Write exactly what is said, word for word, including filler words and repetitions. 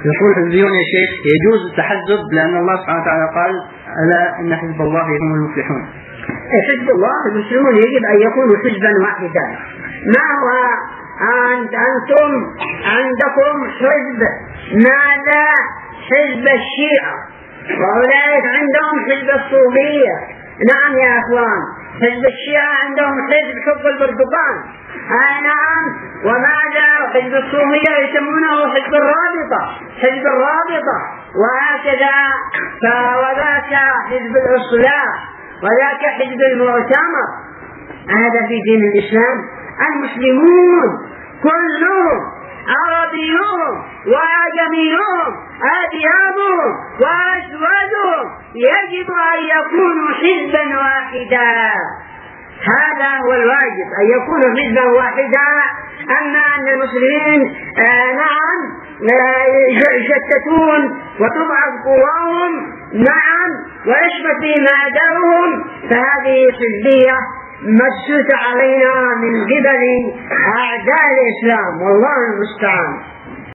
يقول حزبيون يا شيخ يجوز التحزب لأن الله سبحانه وتعالى قال ألا إن حزب الله هم المفلحون. حزب الله المسلمون يجب أن يكونوا حزبا واحدا. ما هو أنتم عندكم حزب، ماذا؟ حزب الشيعة، وأولئك عندهم حزب الصوفية. نعم يا أخوان، حزب الشيعة عندهم حزب حب البرتقال. آه نعم. وماذا؟ حزب الصوفية يسمونه حزب الرابطة، حزب الرابطة، وهكذا. وذاك حزب الإصلاح، وذاك حزب المؤتمر. هذا في دين الإسلام. المسلمون كلهم، عربيون وأعجميون، أبيضهم وأسودهم، يجب أن يكونوا حزبا واحدا. هذا هو الواجب، أن يكونوا حزبا واحدا. أما أن المسلمين آه نعم يشتتون وتضعف قواهم، نعم، ويشمت بهم أعداؤهم، فهذه حزبية مجسوسة علينا من قبل أعداء الإسلام، والله المستعان.